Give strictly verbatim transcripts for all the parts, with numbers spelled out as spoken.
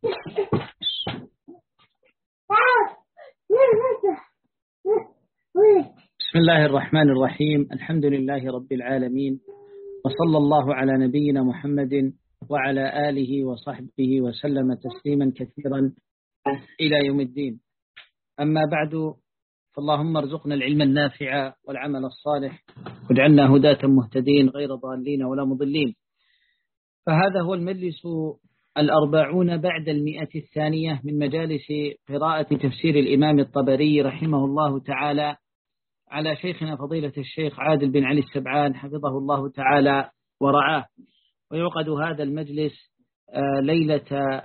بسم الله الرحمن الرحيم. الحمد لله رب العالمين، وصلى الله على نبينا محمد وعلى آله وصحبه وسلم تسليما كثيرا إلى يوم الدين. أما بعد، فاللهم ارزقنا العلم النافع والعمل الصالح، واجعلنا هداة مهتدين غير ضالين ولا مضلين. فهذا هو المجلس الأربعون بعد المئة الثانية من مجالس قراءة تفسير الإمام الطبري رحمه الله تعالى على شيخنا فضيلة الشيخ عادل بن علي السبعان حفظه الله تعالى ورعاه. ويعقد هذا المجلس ليلة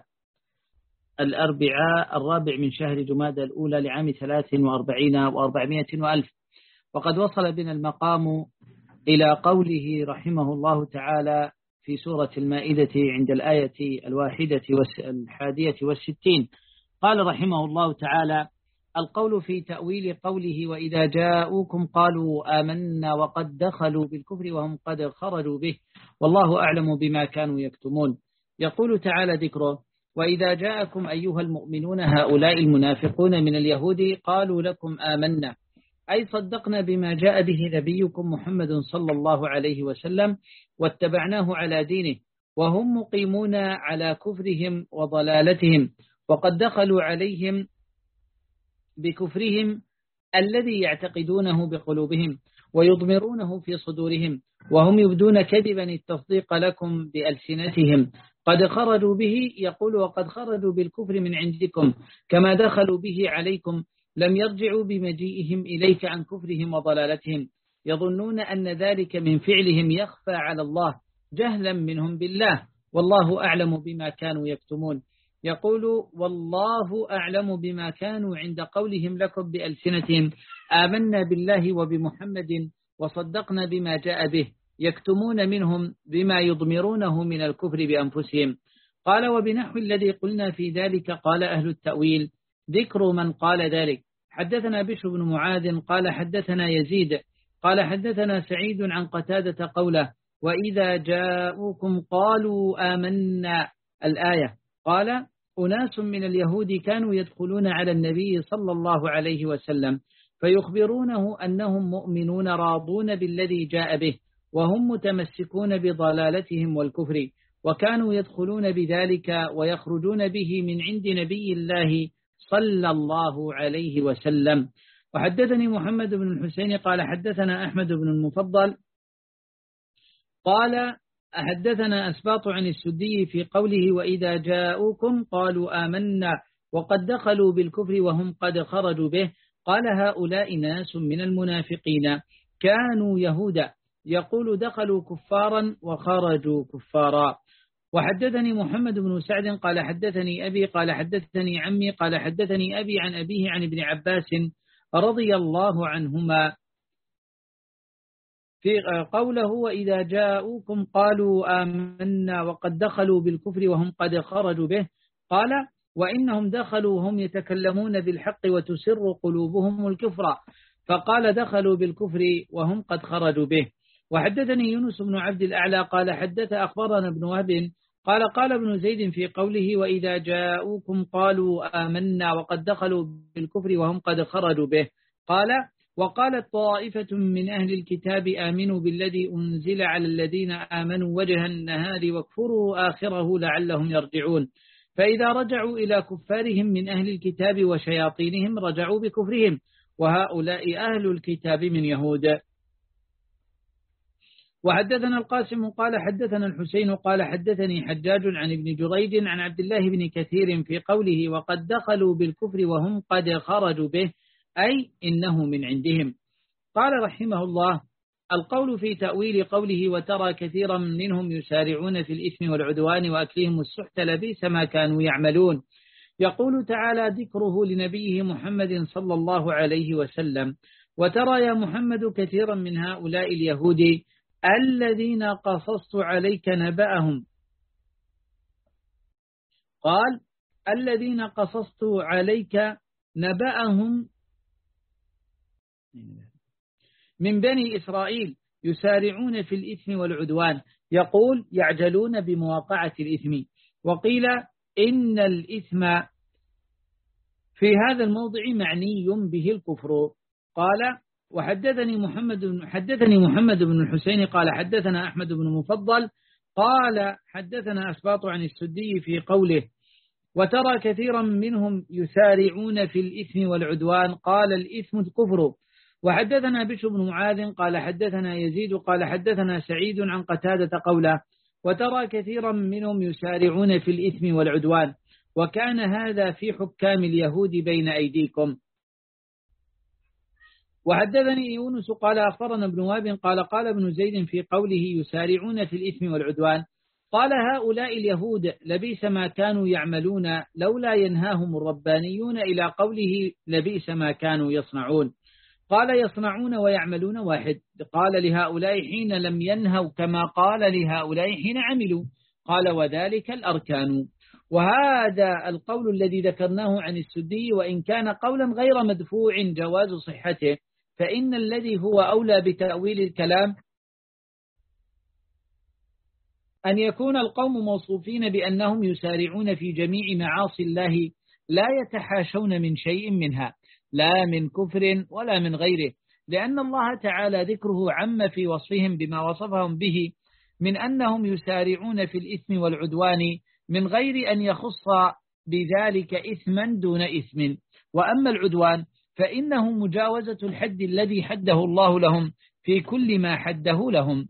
الأربعاء الرابع من شهر جمادى الأولى لعام ثلاث وأربعين وأربعمائة وألف. وقد وصل بنا المقام إلى قوله رحمه الله تعالى في سورة المائدة عند الآية الواحدة والحادية والستين. قال رحمه الله تعالى: القول في تأويل قوله وإذا جاءوكم قالوا آمنا وقد دخلوا بالكفر وهم قد خرجوا به والله أعلم بما كانوا يكتمون. يقول تعالى ذكره: وإذا جاءكم أيها المؤمنون هؤلاء المنافقون من اليهود قالوا لكم آمنا، أي صدقنا بما جاء به نبيكم محمد صلى الله عليه وسلم واتبعناه على دينه، وهم مقيمون على كفرهم وضلالتهم، وقد دخلوا عليهم بكفرهم الذي يعتقدونه بقلوبهم ويضمرونه في صدورهم، وهم يبدون كذبا التصديق لكم بألسنتهم، قد خرجوا به. يقول: وقد خرجوا بالكفر من عندكم كما دخلوا به عليكم، لم يرجعوا بمجيئهم إليك عن كفرهم وضلالتهم، يظنون أن ذلك من فعلهم يخفى على الله جهلا منهم بالله، والله أعلم بما كانوا يكتمون. يقول: والله أعلم بما كانوا عند قولهم لكم بألسنتهم آمنا بالله وبمحمد وصدقنا بما جاء به، يكتمون منهم بما يضمرونه من الكفر بأنفسهم. قال: وبنحو الذي قلنا في ذلك قال أهل التأويل ذكر من قال ذلك. حدثنا بشر بن معاذ قال حدثنا يزيد قال حدثنا سعيد عن قتادة قوله: وإذا جاءوكم قالوا آمنا، الآية. قال: أناس من اليهود كانوا يدخلون على النبي صلى الله عليه وسلم فيخبرونه أنهم مؤمنون راضون بالذي جاء به، وهم متمسكون بضلالتهم والكفر، وكانوا يدخلون بذلك ويخرجون به من عند نبي الله صلى الله عليه وسلم. وحدثني محمد بن الحسين قال حدثنا أحمد بن المفضل قال حدثنا أسباط عن السدي في قوله: وإذا جاءوكم قالوا آمنا وقد دخلوا بالكفر وهم قد خرجوا به. قال: هؤلاء ناس من المنافقين كانوا يهودا، يقول: دخلوا كفارا وخرجوا كفارا. وحدثني محمد بن سعد قال حدثني أبي قال حدثني عمي قال حدثني أبي عن أبيه عن ابن عباس رضي الله عنهما في قوله: وإذا جاءوكم قالوا آمنا وقد دخلوا بالكفر وهم قد خرجوا به. قال: وإنهم دخلوا هم يتكلمون بالحق وتسر قلوبهم الكفر، فقال: دخلوا بالكفر وهم قد خرجوا به. وحدثني يونس بن عبد الأعلى قال حدث أخبرنا ابن وهب قال قال ابن زيد في قوله: وإذا جاءوكم قالوا آمنا وقد دخلوا بالكفر وهم قد خرجوا به. قال: وقالت طائفة من أهل الكتاب آمنوا بالذي أنزل على الذين آمنوا وجه النهار واكفروا آخره لعلهم يرجعون، فإذا رجعوا إلى كفارهم من أهل الكتاب وشياطينهم رجعوا بكفرهم، وهؤلاء أهل الكتاب من يهود. وحدثنا القاسم قال حدثنا الحسين قال حدثني حجاج عن ابن جريج عن عبد الله بن كثير في قوله: وقد دخلوا بالكفر وهم قد خرجوا به، أي إنه من عندهم. قال رحمه الله: القول في تأويل قوله: وترى كثيرا منهم يسارعون في الإثم والعدوان وأكلهم السحت لبئس ما كانوا يعملون. يقول تعالى ذكره لنبيه محمد صلى الله عليه وسلم: وترى يا محمد كثيرا من هؤلاء اليهود الذين قصصت عليك نبأهم. قال: الذين قصصت عليك نبأهم من بني إسرائيل يسارعون في الإثم والعدوان، يقول: يعجلون بمواقعة الإثم. وقيل: إن الإثم في هذا الموضع معني به الكفر. قال وحدثني محمد حدثني محمد بن الحسين قال حدثنا أحمد بن مفضل قال حدثنا أسباط عن السدي في قوله وترى كثيرا منهم يسارعون في الإثم والعدوان قال الإثم الكفر. وحدثنا بشر بن معاذ قال حدثنا يزيد قال حدثنا سعيد عن قتادة قوله وترى كثيرا منهم يسارعون في الإثم والعدوان وكان هذا في حكام اليهود بين أيديكم. وحدثني يونس قال أخبرنا ابن وهب قال قال ابن زيد في قوله يسارعون في الإثم والعدوان قال هؤلاء اليهود لبئس ما كانوا يعملون لولا ينهاهم الربانيون إلى قوله لبئس ما كانوا يصنعون. قال يصنعون ويعملون واحد. قال لهؤلاء حين لم ينهوا كما قال لهؤلاء حين عملوا. قال وذلك الأركان. وهذا القول الذي ذكرناه عن السدي وإن كان قولا غير مدفوع جواز صحته فإن الذي هو أولى بتأويل الكلام أن يكون القوم موصوفين بأنهم يسارعون في جميع معاصي الله لا يتحاشون من شيء منها لا من كفر ولا من غيره لأن الله تعالى ذكره عم في وصفهم بما وصفهم به من أنهم يسارعون في الإثم والعدوان من غير أن يخص بذلك إثما دون إثم. وأما العدوان فإنه مجاوزة الحد الذي حده الله لهم في كل ما حده لهم.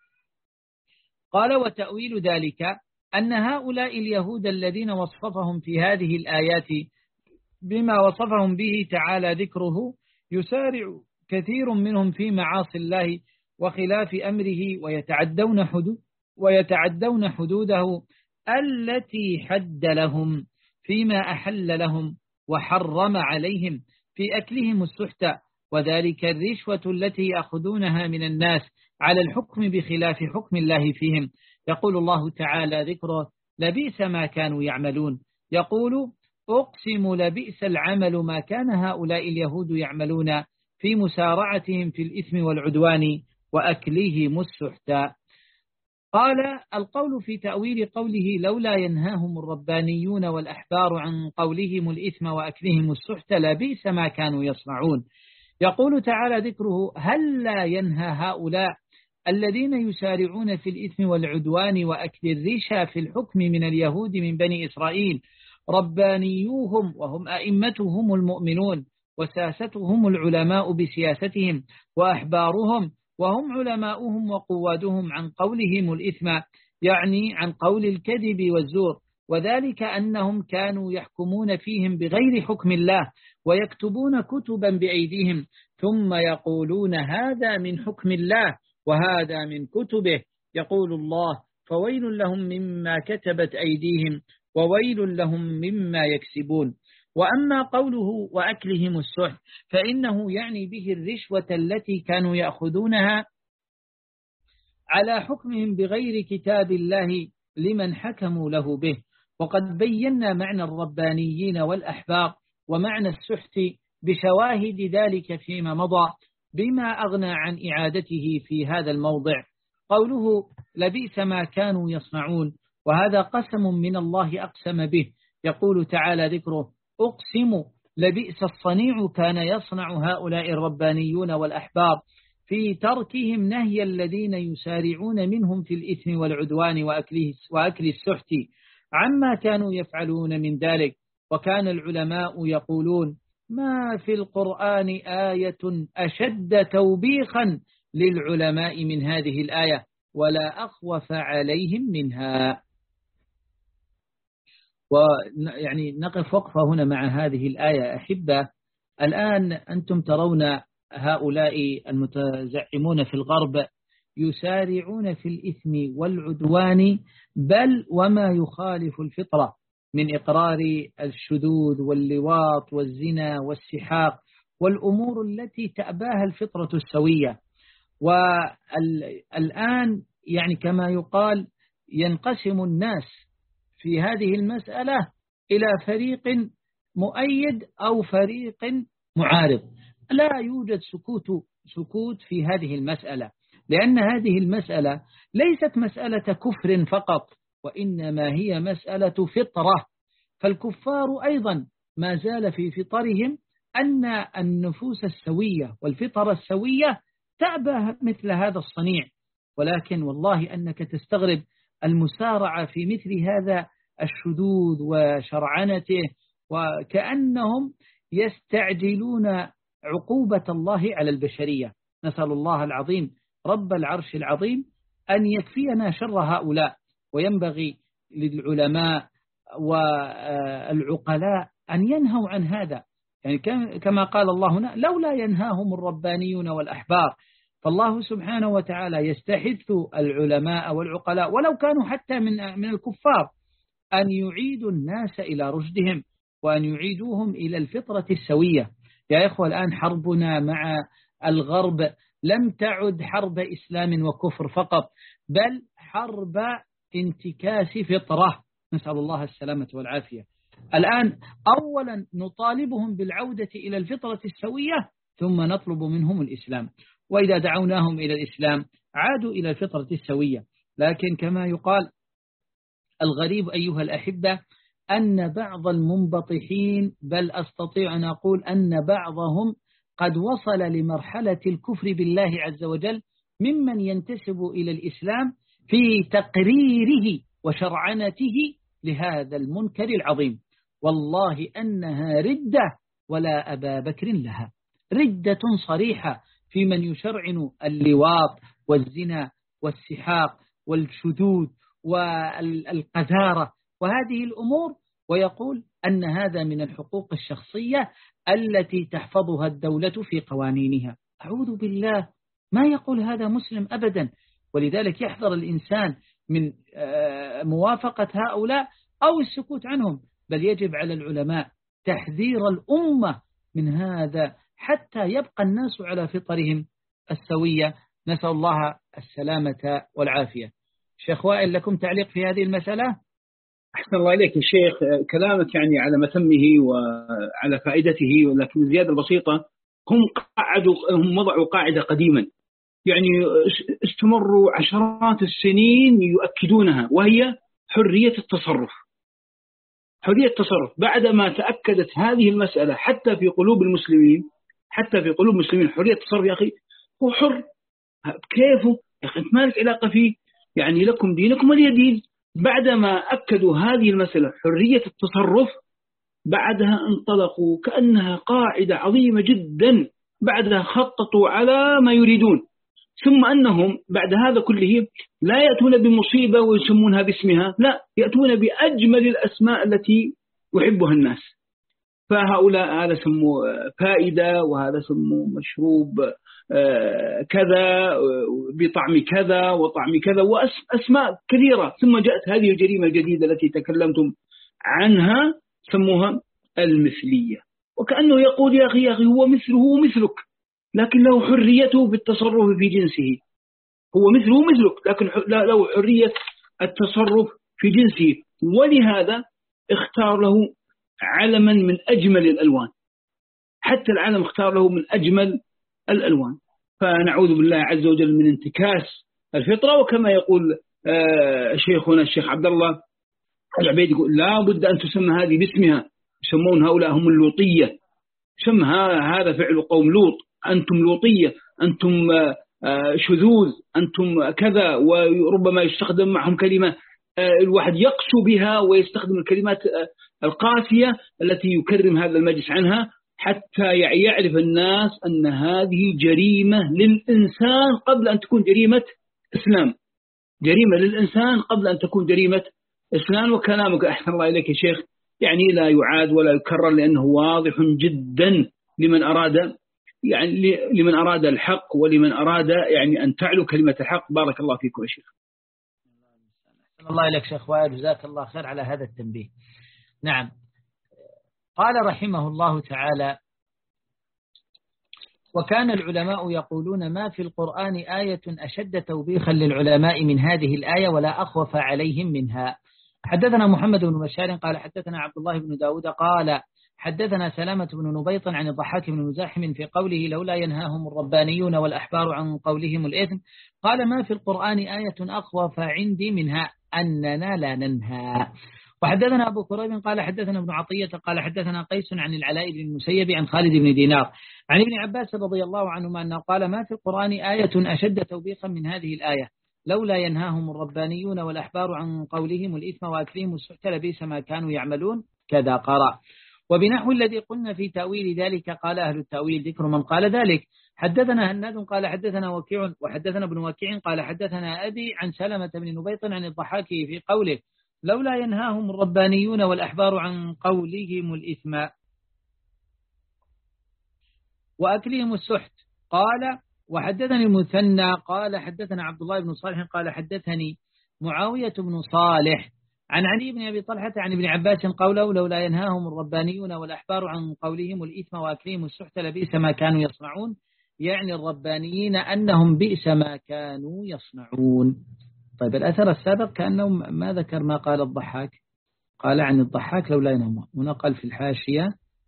قال وتأويل ذلك أن هؤلاء اليهود الذين وصفهم في هذه الآيات بما وصفهم به تعالى ذكره يسارع كثير منهم في معاصي الله وخلاف أمره ويتعدون حدود ويتعدون حدوده التي حد لهم فيما أحل لهم وحرم عليهم في أكلهم السحت وذلك الرشوة التي يأخذونها من الناس على الحكم بخلاف حكم الله فيهم. يقول الله تعالى ذكره لبئس ما كانوا يعملون. يقول أقسم لبئس العمل ما كان هؤلاء اليهود يعملون في مسارعتهم في الإثم والعدوان وأكلهم السحت. قال القول في تأويل قوله لولا ينهاهم الربانيون والأحبار عن قولهم الإثم وأكلهم السحت لبئس ما كانوا يصنعون. يقول تعالى ذكره هل لا ينهى هؤلاء الذين يسارعون في الإثم والعدوان وأكل الرشا في الحكم من اليهود من بني إسرائيل ربانيوهم وهم أئمتهم المؤمنون وساستهم العلماء بسياستهم وأحبارهم وهم علماؤهم وقوادهم عن قولهم الإثم يعني عن قول الكذب والزور وذلك أنهم كانوا يحكمون فيهم بغير حكم الله ويكتبون كتبا بأيديهم ثم يقولون هذا من حكم الله وهذا من كتبه. يقول الله فويل لهم مما كتبت أيديهم وويل لهم مما يكسبون. وأما قوله وأكلهم السحت فإنه يعني به الرشوة التي كانوا يأخذونها على حكمهم بغير كتاب الله لمن حكموا له به. وقد بينا معنى الربانيين والأحبار ومعنى السحت بشواهد ذلك فيما مضى بما أغنى عن إعادته في هذا الموضع. قوله لبئس ما كانوا يصنعون وهذا قسم من الله أقسم به. يقول تعالى ذكره أقسم لبئس الصنيع كان يصنع هؤلاء الربانيون والأحبار في تركهم نهي الذين يسارعون منهم في الإثم والعدوان وأكل السحت عما كانوا يفعلون من ذلك. وكان العلماء يقولون ما في القرآن آية أشد توبيخا للعلماء من هذه الآية ولا أخوف عليهم منها. ويعني نقف وقفة هنا مع هذه الآية أحبة. الآن أنتم ترون هؤلاء المتزعمون في الغرب يسارعون في الإثم والعدوان بل وما يخالف الفطرة من إقرار الشذوذ واللواط والزنا والسحاق والأمور التي تأباها الفطرة السوية. والآن يعني كما يقال ينقسم الناس في هذه المسألة إلى فريق مؤيد أو فريق معارض. لا يوجد سكوت سكوت في هذه المسألة لأن هذه المسألة ليست مسألة كفر فقط وإنما هي مسألة فطرة فالكفار أيضا ما زال في فطرهم أن النفوس السوية والفطر السوية تأبى مثل هذا الصنيع. ولكن والله أنك تستغرب المسارعة في مثل هذا الشذوذ وشرعنته، وكأنهم يستعجلون عقوبة الله على البشرية. نسأل الله العظيم رب العرش العظيم أن يكفينا شر هؤلاء. وينبغي للعلماء والعقلاء أن ينهوا عن هذا، يعني كما قال الله هنا: لولا ينهاهم الربانيون والأحبار. فالله سبحانه وتعالى يستحث العلماء والعقلاء ولو كانوا حتى من من الكفار أن يعيدوا الناس إلى رشدهم وأن يعيدوهم إلى الفطرة السوية. يا إخوة، الآن حربنا مع الغرب لم تعد حرب إسلام وكفر فقط، بل حرب انتكاس فطرة، نسأل الله السلامة والعافية. الآن أولا نطالبهم بالعودة إلى الفطرة السوية، ثم نطلب منهم الإسلام، وإذا دعوناهم إلى الإسلام عادوا إلى الفطرة السوية. لكن كما يقال، الغريب أيها الأحبة أن بعض المنبطحين، بل أستطيع أن أقول أن بعضهم قد وصل لمرحلة الكفر بالله عز وجل ممن ينتسب إلى الإسلام في تقريره وشرعنته لهذا المنكر العظيم. والله أنها ردة ولا أبا بكر لها، ردة صريحة في من يشرعن اللواط والزنا والسحاق والشذوذ والقذارة وهذه الأمور، ويقول أن هذا من الحقوق الشخصية التي تحفظها الدولة في قوانينها. أعوذ بالله، ما يقول هذا مسلم أبدا. ولذلك يحذر الإنسان من موافقة هؤلاء أو السكوت عنهم، بل يجب على العلماء تحذير الأمة من هذا حتى يبقى الناس على فطرهم السوية. نسأل الله السلامة والعافية. شيخ وائل، لكم تعليق في هذه المسألة؟ أحسن الله إليك يا شيخ، كلامك يعني على متمه وعلى فائدته، ولكن الزيادة البسيطة، هم قاعدوا هم وضعوا قاعدة قديما، يعني استمروا عشرات السنين يؤكدونها، وهي حرية التصرف. حرية التصرف بعدما تأكدت هذه المسألة حتى في قلوب المسلمين، حتى في قلوب المسلمين حرية التصرف. يا أخي هو حر كيفه، يا أخي أنت مالك علاقة فيه، يعني لكم دينكم ولي دين. بعدما أكدوا هذه المسألة حرية التصرف، بعدها انطلقوا كأنها قاعدة عظيمة جدا، بعدها خططوا على ما يريدون، ثم أنهم بعد هذا كله لا يأتون بمصيبة ويسمونها باسمها، لا، يأتون بأجمل الأسماء التي يحبها الناس. فهؤلاء هذا سموا فائدة، وهذا سموا مشروب كذا بطعم كذا وطعم كذا وأسماء كثيرة. ثم جاءت هذه الجريمة الجديدة التي تكلمتم عنها، سموها المثلية، وكأنه يقول يا أخي يا أخي هو مثله ومثلك، لكن له حريته بالتصرف في جنسه. هو مثله مثلك، لكن له حرية التصرف في جنسه، ولهذا اختار له علما من أجمل الألوان، حتى العالم اختار له من أجمل الألوان. فنعوذ بالله عز وجل من انتكاس الفطرة. وكما يقول شيخنا الشيخ عبد الله العبيد، يقول لا بد أن تسمى هذه باسمها. يسمون هؤلاء هم اللوطية، سمى هذا فعل قوم لوط، أنتم لوطية، أنتم شذوذ، أنتم كذا. وربما يستخدم معهم كلمة الواحد يقسو بها، ويستخدم الكلمات القاسية التي يكرم هذا المجلس عنها، حتى يعرف الناس أن هذه جريمة للإنسان قبل أن تكون جريمة إسلام، جريمة للإنسان قبل أن تكون جريمة إسلام. وكلامك أحسن الله إليك يا شيخ يعني لا يعاد ولا يكرر، لأنه واضح جدا لمن أراد يعني لمن أراد الحق، ولمن أراد يعني أن تعلو كلمة الحق. بارك الله فيكم يا شيخ. الله إليك شيخ وائل، جزاك الله خير على هذا التنبيه. نعم، قال رحمه الله تعالى: وكان العلماء يقولون ما في القرآن آية أشد توبيخا للعلماء من هذه الآية ولا أخوف عليهم منها. حدثنا محمد بن بشار قال حدثنا عبد الله بن داود قال حدثنا سلامة بن نبيط عن الضحاك بن مزاحم في قوله لولا ينهاهم الربانيون والأحبار عن قولهم الإثم، قال ما في القرآن آية أخوف عندي منها أننا لا ننهى. وحدثنا أبو كريب قال حدثنا ابن عطية قال حدثنا قيس عن العلاء بن المسيب عن خالد بن دينار عن ابن عباس رضي الله عنهما أنه قال ما في القرآن آية أشد توبيخا من هذه الآية لولا ينهاهم الربانيون والأحبار عن قولهم الإثم وأكلهم السحت لبئس ما كانوا يعملون كذا قرأ. وبنحو الذي قلنا في تأويل ذلك قال أهل التأويل ذكر من قال ذلك. حدثنا هناد قال حدثنا وكيع وحدثنا ابن وكيع قال حدثنا أبي عن سلمة بن نبيط عن الضحاك في قوله لولا ينهاهم الربانيون والأحبار عن قولهم الإثم وأكلهم السحت. قال وحدثني المثنى قال حدثنا عبد الله بن صالح قال حدثني معاوية بن صالح عن علي بن أبي طلحة عن ابن عباس قوله لولا ينهاهم الربانيون والأحبار عن قولهم الإثم وأكلهم السحت لبئس ما كانوا يصنعون، يعني الربانيين أنهم بئس ما كانوا يصنعون. طيب الأثر السابق كأنه ما ذكر ما قال الضحاك، قال عن الضحاك لولا ينهاهم، هنا قال في الحاشية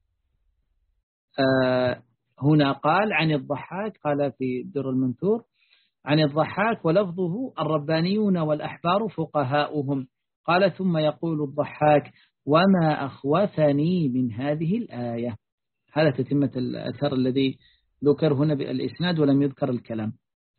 آه هنا قال عن الضحاك قال في در المنثور عن الضحاك ولفظه الربانيون والأحبار فقهاؤهم. قال ثم يقول الضحاك وما أخوثني من هذه الآية. هذا تتمة الأثر الذي ذكر هنا بالإسناد ولم يذكر الكلام.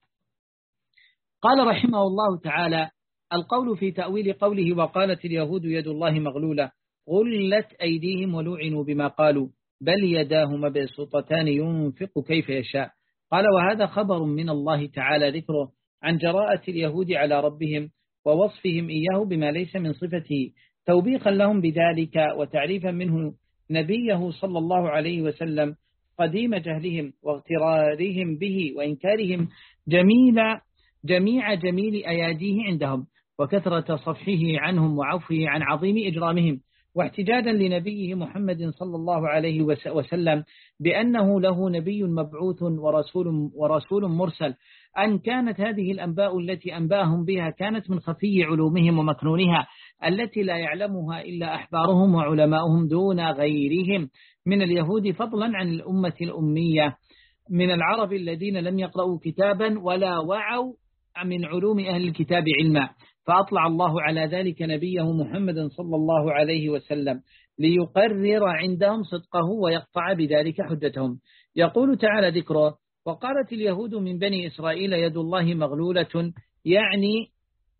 قال رحمه الله تعالى القول في تأويل قوله وقالت اليهود يد الله مغلولة غلت أيديهم ولعنوا بما قالوا بل يداه مبسوطتان ينفق كيف يشاء. قال وهذا خبر من الله تعالى ذكره عن جراءة اليهود على ربهم ووصفهم إياه بما ليس من صفته توبيخا لهم بذلك وتعريفا منه نبيه صلى الله عليه وسلم قديم جهلهم واغترارهم به وإنكارهم جميل جميع جميل أياديه عندهم وكثرة صفحه عنهم وعفوه عن عظيم إجرامهم، واحتجاجا لنبيه محمد صلى الله عليه وسلم بأنه له نبي مبعوث ورسول, ورسول مرسل، أن كانت هذه الأنباء التي أنباهم بها كانت من خفي علومهم ومكنونها التي لا يعلمها إلا أحبارهم وعلماؤهم دون غيرهم من اليهود، فضلا عن الأمة الأمية من العرب الذين لم يقرأوا كتابا ولا وعوا من علوم أهل الكتاب علما. فأطلع الله على ذلك نبيه محمد صلى الله عليه وسلم ليقرر عندهم صدقه ويقطع بذلك حجتهم. يقول تعالى ذكره وقالت اليهود من بني إسرائيل يد الله مغلولة، يعني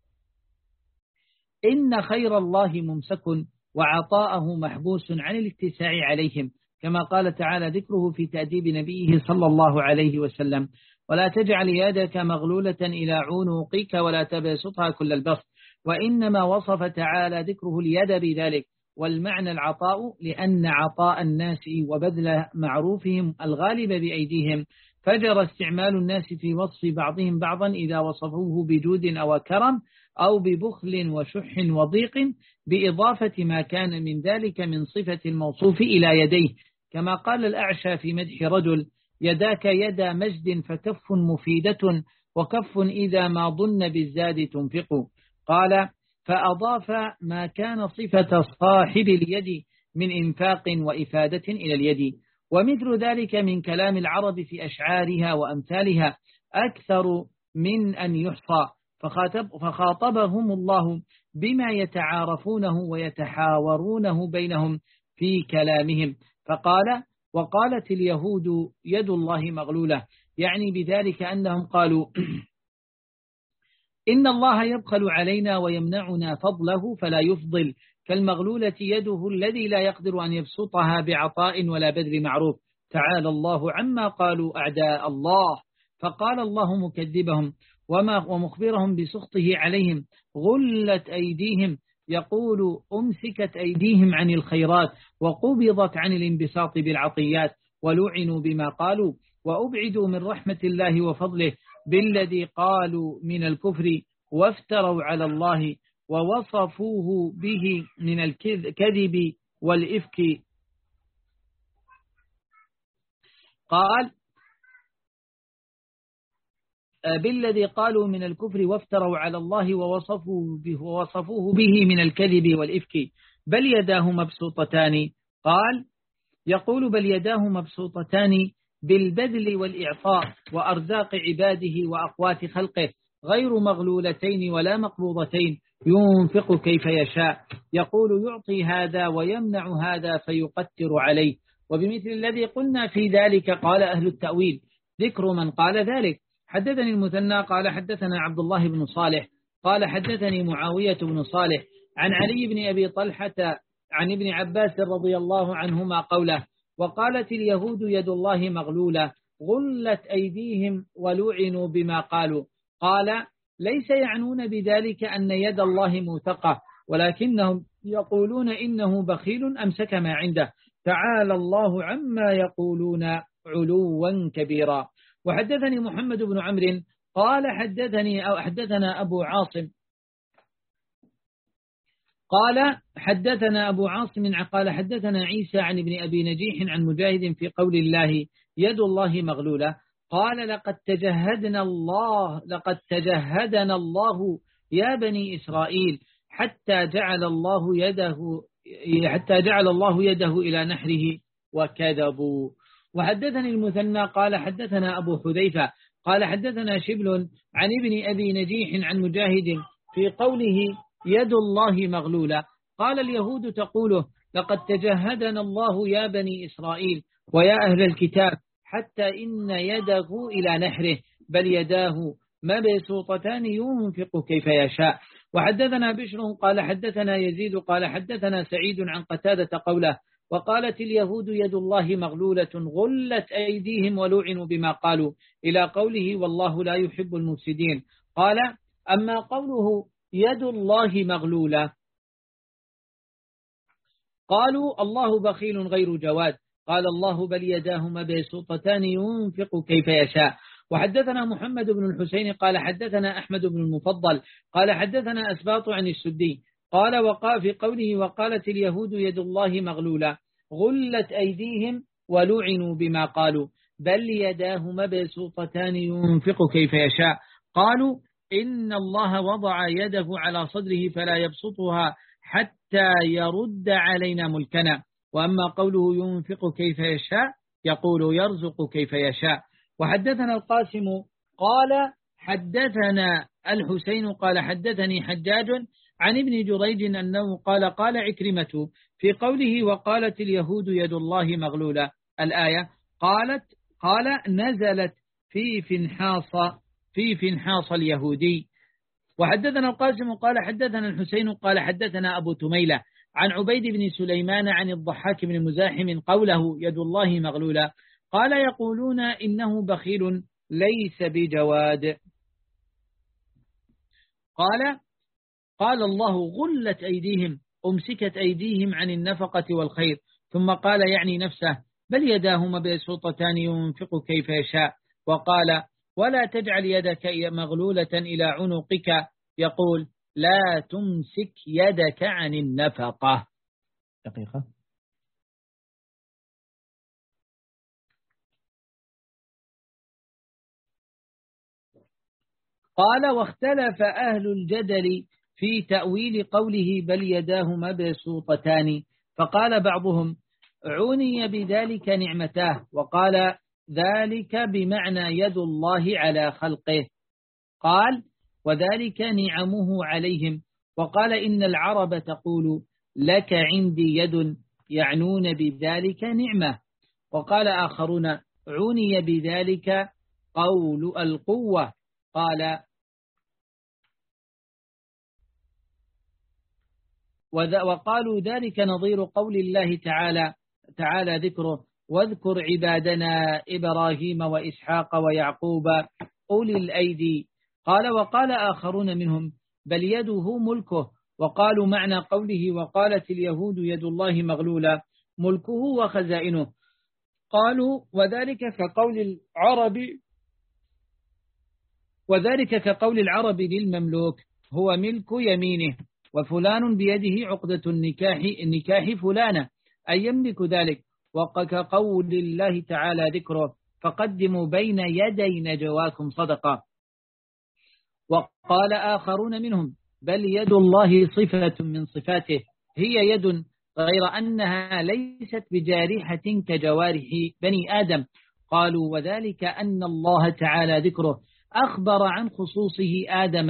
إن خير الله ممسك وعطاءه محبوس عن الاتساع عليهم، كما قال تعالى ذكره في تأديب نبيه صلى الله عليه وسلم ولا تجعل يدك مغلولة إلى عنقك ولا تبسطها كل البسط. وإنما وصف تعالى ذكره اليد بذلك والمعنى العطاء لأن عطاء الناس وبذل معروفهم الغالب بأيديهم، فجر استعمال الناس في وصف بعضهم بعضا إذا وصفوه بجود أو كرم أو ببخل وشح وضيق بإضافة ما كان من ذلك من صفة الموصوف إلى يديه، كما قال الأعشى في مدح رجل يداك يدا مجد فكف مفيدة وكف إذا ما ظن بالزاد تنفق. قال فأضاف ما كان صفة صاحب اليد من إنفاق وإفادة إلى اليد. ومثل ذلك من كلام العرب في أشعارها وأمثالها أكثر من أن يحصى، فخاطب فخاطبهم الله بما يتعارفونه ويتحاورونه بينهم في كلامهم، فقال وقالت اليهود يد الله مغلولة، يعني بذلك أنهم قالوا إن الله يبخل علينا ويمنعنا فضله فلا يفضل، كالمغلولة يده الذي لا يقدر أن يبسطها بعطاء ولا بذل معروف. تعالى الله عما قالوا أعداء الله. فقال الله مكذبهم وما ومخبرهم بسخطه عليهم غلت أيديهم، يقول أمسكت أيديهم عن الخيرات وقبضت عن الانبساط بالعطيات ولعنوا بما قالوا وأبعدوا من رحمة الله وفضله بالذي قالوا من الكفر وافتروا على الله ووصفوه به من الكذب والإفك. قال بالذي قالوا من الكفر وافتروا على الله ووصفوه به, ووصفوه به من الكذب والإفك بل يداه مبسوطتان. قال يقول بل يداه مبسوطتان بالبذل والإعطاء وأرزاق عباده وأقوات خلقه غير مغلولتين ولا مقبوضتين، ينفق كيف يشاء، يقول يعطي هذا ويمنع هذا فيقتر عليه. وبمثل الذي قلنا في ذلك قال أهل التأويل ذكر من قال ذلك. حدثني المثنى قال حدثنا عبد الله بن صالح قال حدثني معاوية بن صالح عن علي بن أبي طلحة عن ابن عباس رضي الله عنهما قوله: وقالت اليهود يد الله مغلولة غلت أيديهم ولعنوا بما قالوا. قال: ليس يعنون بذلك أن يد الله موثقة، ولكنهم يقولون إنه بخيل أمسك ما عنده، تعالى الله عما يقولون علوا كبيرا. وحدثني محمد بن عمرو قال حدثني أو حدثنا أبو عاصم قال حدثنا أبو عاصم قال حدثنا عيسى عن ابن أبي نجيح عن مجاهد في قول الله يد الله مغلولة قال: لقد تجهدنا الله لقد تجهدنا الله يا بني إسرائيل حتى جعل الله يده حتى جعل الله يده إلى نحره وكذبوا. وحدثني المثنى قال حدثنا أبو حذيفة قال حدثنا شبل عن ابن أبي نجيح عن مجاهد في قوله يد الله مغلولة قال: اليهود تقوله لقد تجهدنا الله يا بني إسرائيل ويا أهل الكتاب حتى إن يده إلى نحره بل يداه مبسوطتان ينفق كيف يشاء. وحدثنا بشر قال حدثنا يزيد قال حدثنا سعيد عن قتادة قوله: وقالت اليهود يد الله مغلولة غلت أيديهم ولعنوا بما قالوا إلى قوله والله لا يحب المفسدين. قال: أما قوله يد الله مغلولة قالوا الله بخيل غير جواد، قال الله: بل يداه مبسوطتان ينفق كيف يشاء. وحدثنا محمد بن الحسين قال حدثنا أحمد بن المفضل قال حدثنا أسباط عن السدي قال: وقال في قوله وقالت اليهود يد الله مغلولة غلت أيديهم ولعنوا بما قالوا بل يداه مبسوطتان ينفق كيف يشاء. قالوا: إن الله وضع يده على صدره فلا يبسطها حتى يرد علينا ملكنا. وأما قوله ينفق كيف يشاء يقول يرزق كيف يشاء. وحدثنا القاسم قال حدثنا الحسين قال حدثني حجاج عن ابن جريج أنه قال قال عكرمة في قوله وقالت اليهود يد الله مغلولة الآية قالت قال نزلت في فنحاص في فنحاص اليهودي. وحدثنا القاسم قال حدثنا الحسين قال حدثنا أبو تميلة عن عبيد بن سليمان عن الضحاك بن مزاحم قوله يد الله مغلولة قال: يقولون إنه بخيل ليس بجواد. قال قال الله غلت أيديهم أمسكت أيديهم عن النفقة والخير، ثم قال يعني نفسه بل يداه مبسوطتان ينفق كيف يشاء. وقال: ولا تجعل يدك مغلولة إلى عنقك، يقول: لا تمسك يدك عن النفقة. دقيقة. قال: واختلف أهل الجدل في تأويل قوله بل يداه مبسوطتان، فقال بعضهم عني بذلك نعمتاه، وقال ذلك بمعنى يد الله على خلقه، قال وذلك نعمه عليهم، وقال إن العرب تقول لك عندي يد يعنون بذلك نعمة، وقال آخرون عني بذلك قول القوة، قال وقالوا ذلك نظير قول الله تعالى تعالى ذكره واذكر عبادنا إبراهيم وإسحاق ويعقوب أولي الأيدي. قال وقال آخرون منهم بل يده ملكه، وقالوا معنى قوله وقالت اليهود يد الله مغلولة ملكه وخزائنه. قالوا وذلك كقول العرب وذلك كقول العرب للمملوك هو ملك يمينه، وفلان بيده عقدة النكاح النكاح فلانة أي يملك ذلك، وكقول الله تعالى ذكره فقدموا بين يدي نجواكم صدقة. وقال آخرون منهم بل يد الله صفة من صفاته هي يد غير أنها ليست بجارحة كجوارح بني آدم. قالوا وذلك أن الله تعالى ذكره أخبر عن خصوصه آدم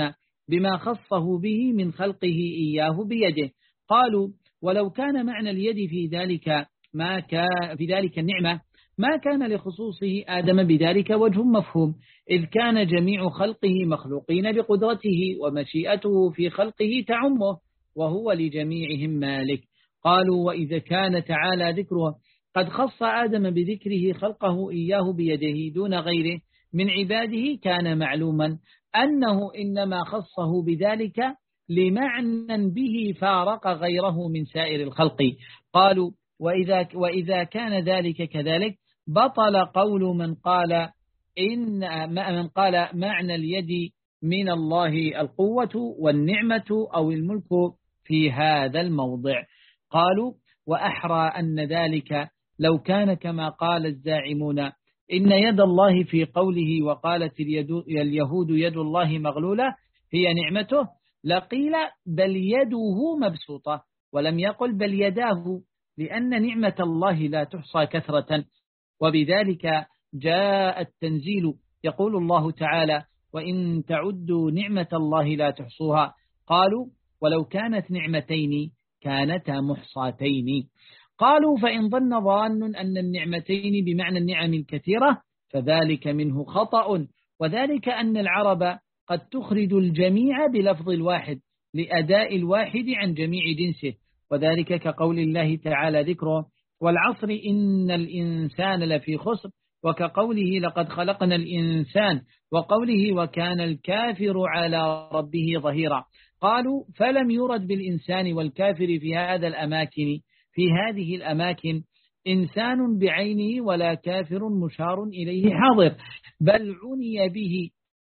بما خصه به من خلقه إياه بيده. قالوا ولو كان معنى اليد في ذلك ما كان في ذلك النعمة ما كان لخصوصه آدم بذلك وجه مفهوم، إذ كان جميع خلقه مخلوقين بقدرته ومشيئته في خلقه تعمه وهو لجميعهم مالك. قالوا وإذا كان تعالى ذكره قد خص آدم بذكره خلقه إياه بيده دون غيره من عباده كان معلوما أنه إنما خصه بذلك لمعنى به فارق غيره من سائر الخلق. قالوا وإذا, وإذا كان ذلك كذلك بطل قول من قال إن من قال معنى اليد من الله القوة والنعمة أو الملك في هذا الموضع. قالوا وأحرى أن ذلك لو كان كما قال الزاعمون إن يد الله في قوله وقالت اليهود يد الله مغلولة هي نعمته لقيل بل يده مبسوطة ولم يقل بل يداه، لأن نعمة الله لا تحصى كثرة، وبذلك جاء التنزيل. يقول الله تعالى وإن تعدوا نعمة الله لا تحصوها. قالوا ولو كانت نعمتين كانتا محصاتين. قالوا فإن ظن ظان أن النعمتين بمعنى النعم الكثيرة فذلك منه خطأ، وذلك أن العرب قد تخرج الجميع بلفظ الواحد لأداء الواحد عن جميع جنسه، وذلك كقول الله تعالى ذكره والعصر إن الإنسان لفي خسر، وكقوله لقد خلقنا الإنسان، وقوله وكان الكافر على ربه ظهيرا. قالوا فلم يرد بالإنسان والكافر في هذا الأماكن في هذه الأماكن إنسان بعينه ولا كافر مشار إليه حاضر، بل عني به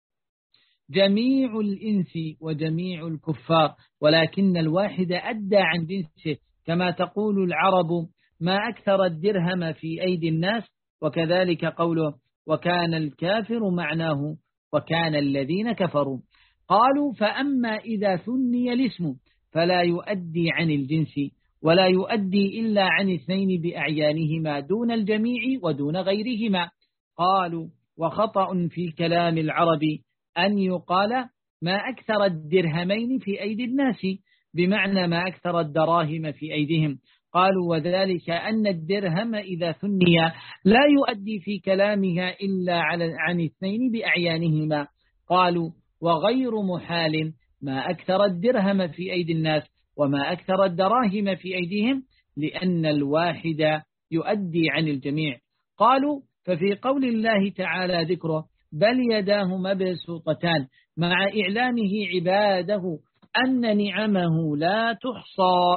جميع الإنس وجميع الكفار، ولكن الواحد أدى عن جنسه، كما تقول العرب ما أكثر الدرهم في أيدي الناس، وكذلك قوله وكان الكافر معناه وكان الذين كفروا. قالوا فأما إذا ثني الاسم فلا يؤدي عن الجنس ولا يؤدي إلا عن اثنين بأعيانهما دون الجميع ودون غيرهما. قالوا وخطأ في كلام العرب أن يقال ما أكثر الدرهمين في أيدي الناس بمعنى ما أكثر الدراهم في أيديهم. قالوا وذلك أن الدرهم إذا ثني لا يؤدي في كلامها إلا عن اثنين بأعيانهما. قالوا وغير محال ما أكثر الدرهم في أيدي الناس وما أكثر الدراهم في أيديهم، لأن الواحد يؤدي عن الجميع. قالوا ففي قول الله تعالى ذكره بل يداه مبسوطتان مع إعلامه عباده أن نعمه لا تحصى،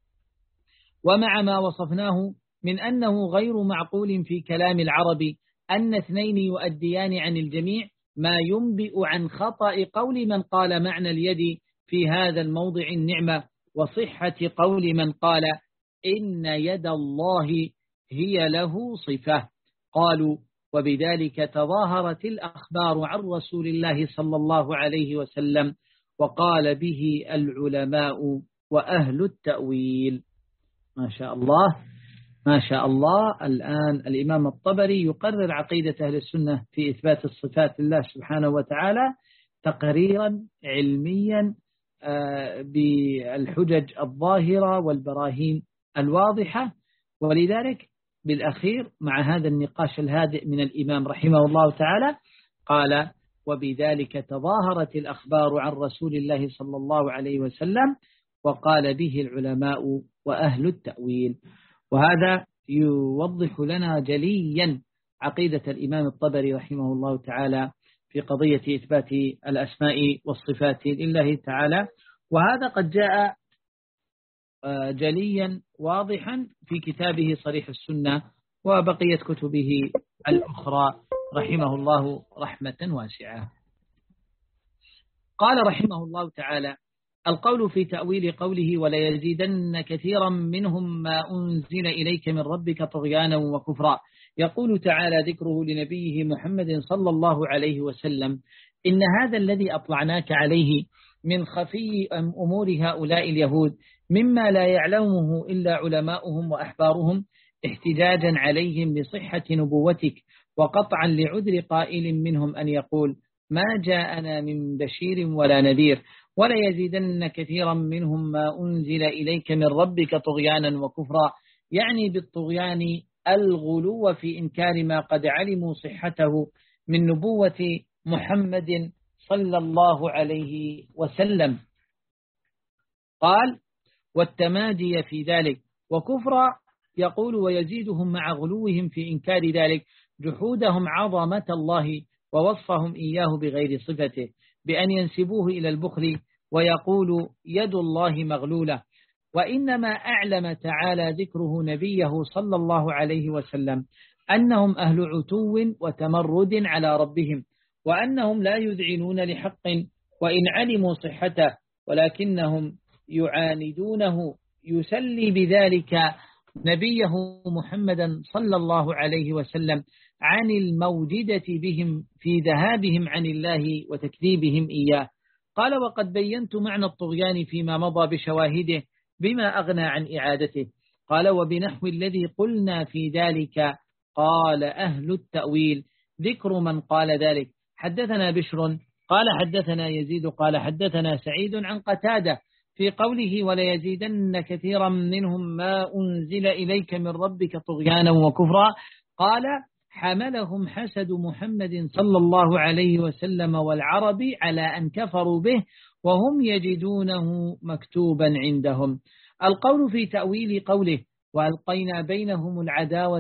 ومع ما وصفناه من أنه غير معقول في كلام العرب أن اثنين يؤديان عن الجميع، ما ينبئ عن خطأ قول من قال معنى اليد في هذا الموضع النعمة، وصحة قول من قال إن يد الله هي له صفة. قالوا وبذلك تظاهرت الأخبار عن رسول الله صلى الله عليه وسلم، وقال به العلماء وأهل التأويل. ما شاء الله ما شاء الله. الآن الإمام الطبري يقرر عقيدة أهل السنة في إثبات الصفات لله سبحانه وتعالى تقريرا علميا بالحجج الظاهرة والبراهين الواضحة. ولذلك بالأخير مع هذا النقاش الهادئ من الإمام رحمه الله تعالى قال وبذلك تظاهرت الأخبار عن رسول الله صلى الله عليه وسلم، وقال به العلماء وأهل التأويل. وهذا يوضح لنا جليا عقيدة الإمام الطبري رحمه الله تعالى في قضية إثبات الأسماء والصفات لله تعالى، وهذا قد جاء جليا واضحا في كتابه صريح السنة وبقية كتبه الأخرى رحمه الله رحمة واسعة. قال رحمه الله تعالى القول في تأويل قوله ولا يزيدن كثيرا منهم ما أنزل إليك من ربك طغيانا وكفرا. يقول تعالى ذكره لنبيه محمد صلى الله عليه وسلم إن هذا الذي أطلعناك عليه من خفي أمور هؤلاء اليهود مما لا يعلمه إلا علماؤهم وأحبارهم احتجاجا عليهم لصحة نبوتك وقطعا لعذر قائل منهم أن يقول ما جاءنا من بشير ولا نذير ولا يزيدن كثيرا منهم ما أنزل إليك من ربك طغيانا وكفرا، يعني بالطغيان الغلو في إنكار ما قد علموا صحته من نبوة محمد صلى الله عليه وسلم. قال والتمادي في ذلك، وكفرا يقول ويزيدهم مع غلوهم في إنكار ذلك جحودهم عظمة الله ووصفهم إياه بغير صفته بأن ينسبوه إلى البخل ويقول يد الله مغلولة. وإنما أعلم تعالى ذكره نبيه صلى الله عليه وسلم أنهم أهل عتو وتمرد على ربهم، وأنهم لا يذعنون لحق وإن علموا صحته، ولكنهم يعاندونه، يسلي بذلك نبيه محمدا صلى الله عليه وسلم عن الموجدة بهم في ذهابهم عن الله وتكذيبهم إياه. قال وقد بينت معنى الطغيان فيما مضى بشواهده بما أغنى عن إعادته. قال وبنحو الذي قلنا في ذلك قال أهل التأويل ذكر من قال ذلك. حدثنا بشر قال حدثنا يزيد قال حدثنا سعيد عن قتادة في قوله وليزيدن كثيرا منهم ما أنزل إليك من ربك طغيانا وكفرا، قال حملهم حسد محمد صلى الله عليه وسلم والعرب على أن كفروا به وهم يجدونه مكتوبا عندهم. القول في تأويل قوله وألقينا بينهم العداوة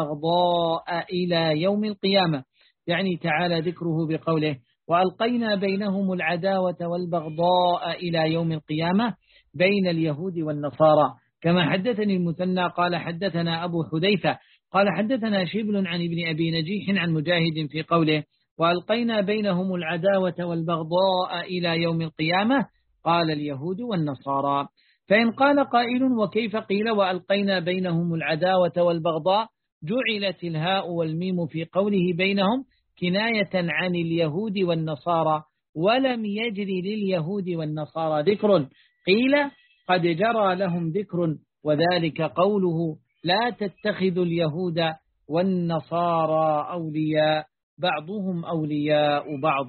والبغضاء إلى يوم القيامة، يعني تعالى ذكره بقوله وألقينا بينهم العداوة والبغضاء إلى يوم القيامة بين اليهود والنصارى، كما حدثني المثنى قال حدثنا أبو حذيفة قال حدثنا شبل عن ابن أبي نجيح عن مجاهد في قوله وألقينا بينهم العداوة والبغضاء إلى يوم القيامة قال اليهود والنصارى. فإن قال قائل وكيف قيل وألقينا بينهم العداوة والبغضاء، جعلت الهاء والميم في قوله بينهم كناية عن اليهود والنصارى ولم يجري لليهود والنصارى ذكر، قيل قد جرى لهم ذكر وذلك قوله لا تتخذوا اليهود والنصارى أولياء بعضهم أولياء بعض.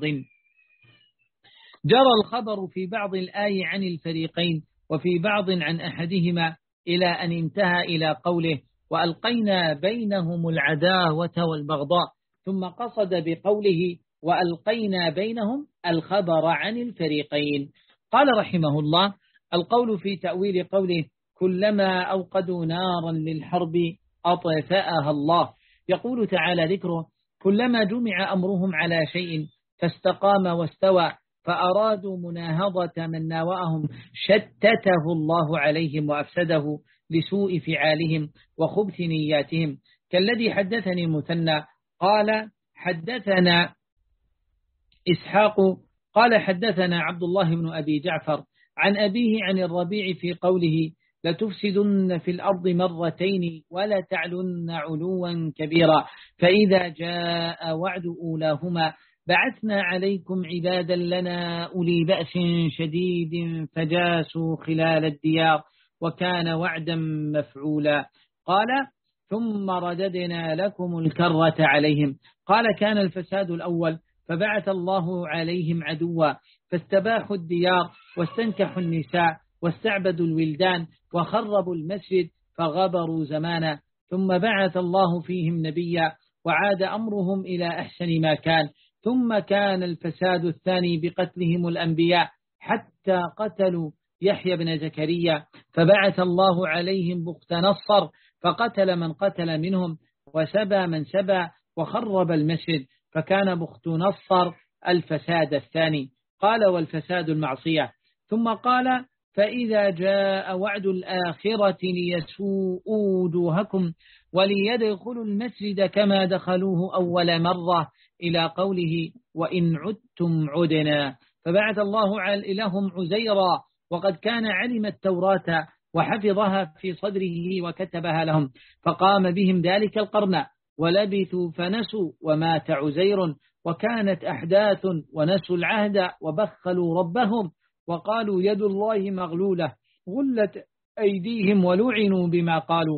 جرى الخبر في بعض الآي عن الفريقين وفي بعض عن أحدهما إلى أن انتهى إلى قوله وألقينا بينهم العداوة والبغضاء، ثم قصد بقوله وألقينا بينهم الخبر عن الفريقين. قال رحمه الله القول في تأويل قوله كلما أوقدوا نارا للحرب أطفأها الله، يقول تعالى ذكره كلما جمع أمرهم على شيء فاستقام واستوى فأرادوا مناهضة من ناوأهم شتته الله عليهم وأفسده لسوء فعالهم وخبث نياتهم، كالذي حدثني المثنى قال حدثنا إسحاق قال حدثنا عبد الله بن أبي جعفر عن أبيه عن الربيع في قوله لتفسدن في الأرض مرتين ولا تعلن علوا كبيرا، فإذا جاء وعد أولاهما بعثنا عليكم عبادا لنا أولي بأس شديد فجاسوا خلال الديار وكان وعدا مفعولا. قال ثم رددنا لكم الكرة عليهم. قال كان الفساد الأول فبعث الله عليهم عدوا فاستباحوا الديار واستنكحوا النساء واستعبدوا الولدان وخربوا المسجد فغبروا زمانا، ثم بعث الله فيهم نبيا وعاد أمرهم إلى أحسن ما كان، ثم كان الفساد الثاني بقتلهم الأنبياء حتى قتلوا يحيى بن زكريا فبعث الله عليهم بخت نصر فقتل من قتل منهم وسبى من سبى وخرب المسجد، فكان بخت نصر الفساد الثاني. قال والفساد المعصية. ثم قال فإذا جاء وعد الآخرة ليسوءوا وجوهكم وليدخلوا المسجد كما دخلوه أول مرة إلى قوله وإن عدتم عدنا، فبعث الله لهم عزيرا وقد كان علم التوراة وحفظها في صدره وكتبها لهم، فقام بهم ذلك القرن ولبثوا فنسوا ومات عزير وكانت أحداث ونسوا العهد وبخلوا ربهم وقالوا يد الله مغلولة غلت أيديهم ولعنوا بما قالوا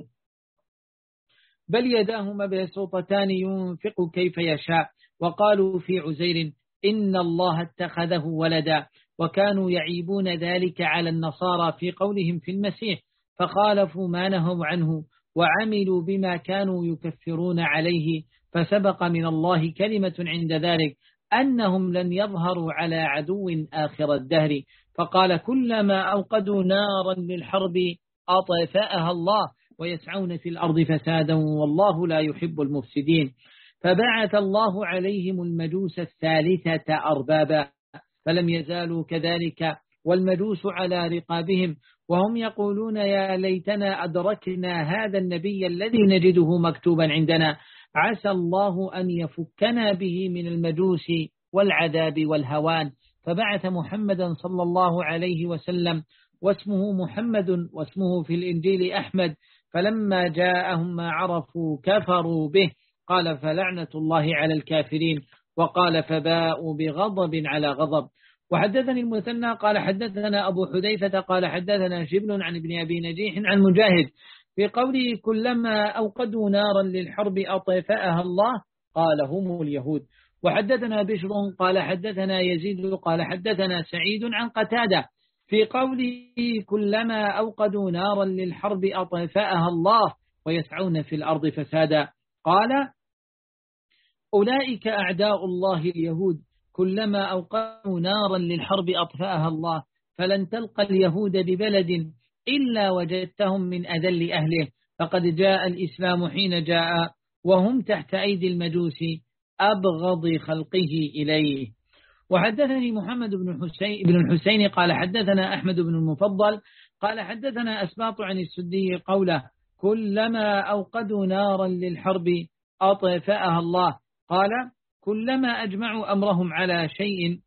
بل يداه مبسوطتان ينفق كيف يشاء، وقالوا في عزير إن الله اتخذه ولدا، وكانوا يعيبون ذلك على النصارى في قولهم في المسيح، فخالفوا ما نهوا عنه وعملوا بما كانوا يكفرون عليه، فسبق من الله كلمة عند ذلك أنهم لن يظهروا على عدو آخر الدهر، فقال كلما أوقدوا نارا للحرب أطفأها الله ويسعون في الأرض فسادا والله لا يحب المفسدين. فبعث الله عليهم المجوس الثالثة أربابا، فلم يزالوا كذلك والمجوس على رقابهم، وهم يقولون يا ليتنا أدركنا هذا النبي الذي نجده مكتوبا عندنا، عسى الله أن يفكنا به من المجوس والعذاب والهوان. فبعث محمدا صلى الله عليه وسلم واسمه محمد واسمه في الإنجيل أحمد، فلما جاءهم ما عرفوا كفروا به، قال فلعنة الله على الكافرين، وقال فباءوا بغضب على غضب. وحدثني المثنى قال حدثنا أبو حذيفة قال حدثنا شبل عن ابن أبي نجيح عن مجاهد في قوله كلما أوقدوا نارا للحرب أطفأها الله، قال هم اليهود. وحدثنا بشر قال حدثنا يزيد قال حدثنا سعيد عن قتادة في قوله كلما أوقدوا نارا للحرب أطفأها الله ويسعون في الأرض فسادا، قال أولئك أعداء الله اليهود، كلما أوقدوا نارا للحرب أطفأها الله، فلن تلقى اليهود ببلد إلا وجدتهم من أذل أهله، فقد جاء الإسلام حين جاء وهم تحت أيدي المجوس أبغض خلقه إليه. وحدثني محمد بن حسين, بن الحسين قال حدثنا أحمد بن المفضل قال حدثنا أسباط عن السدي قوله كلما أوقدوا نارا للحرب أطفأها الله، قال كلما أجمعوا أمرهم على شيء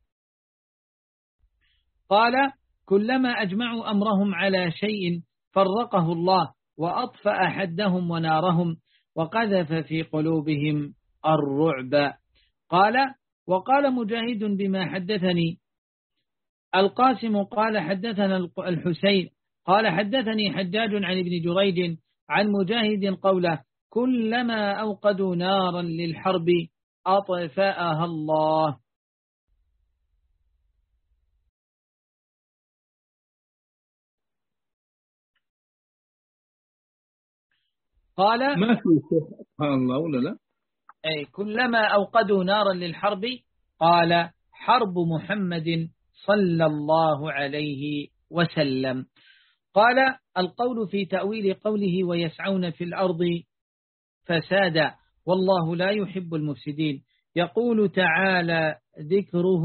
قال كلما أجمعوا أمرهم على شيء فرقه الله وأطفأ حدهم ونارهم وقذف في قلوبهم الرعب. قال وقال مجاهد بما حدثني القاسم قال حدثنا الحسين قال حدثني حجاج عن ابن جريج عن مجاهد قوله كلما أوقدوا نارا للحرب أطفأها الله. قال ما في سبحان الله ولا لا أي كلما أوقدوا نارا للحرب، قال حرب محمد صلى الله عليه وسلم. قال القول في تأويل قوله ويسعون في الأرض فسادا والله لا يحب المفسدين، يقول تعالى ذكره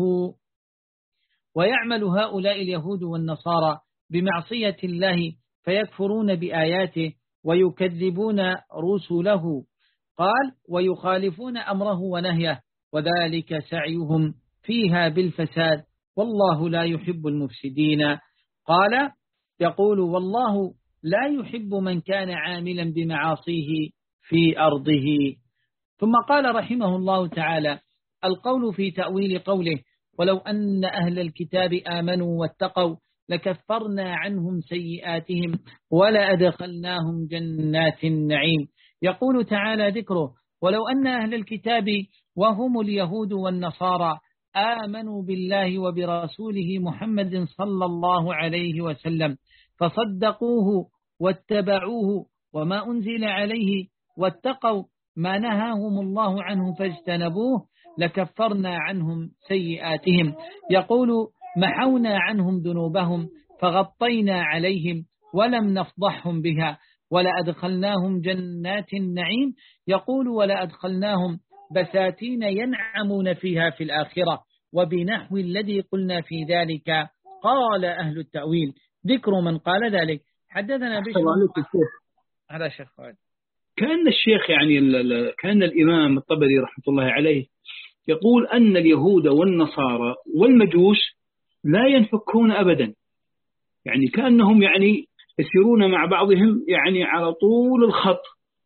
ويعمل هؤلاء اليهود والنصارى بمعصية الله فيكفرون بآياته ويكذبون رسله، قال ويخالفون أمره ونهيه، وذلك سعيهم فيها بالفساد والله لا يحب المفسدين. قال يقول والله لا يحب من كان عاملا بمعاصيه في أرضه. ثم قال رحمه الله تعالى القول في تأويل قوله ولو أن أهل الكتاب آمنوا واتقوا لكفرنا عنهم سيئاتهم ولأدخلناهم جنات النعيم، يقول تعالى ذكره ولو أن أهل الكتاب وهم اليهود والنصارى آمنوا بالله وبرسوله محمد صلى الله عليه وسلم فصدقوه واتبعوه وما أنزل عليه واتقوا ما نهاهم الله عنه فاجتنبوه لكفرنا عنهم سيئاتهم، يقول محونا عنهم ذنوبهم فغطينا عليهم ولم نفضحهم بها ولأدخلناهم جنات النعيم، يقول ولأدخلناهم بساتين ينعمون فيها في الآخرة. وبنحو الذي قلنا في ذلك قال أهل التأويل ذكر من قال ذلك. حدثنا بشر هذا شيخ خالد كان الشيخ يعني كان الإمام الطبري رحمة الله عليه يقول أن اليهود والنصارى والمجوس لا ينفكون أبدا، يعني كأنهم يعني يسيرون مع بعضهم يعني على طول الخط.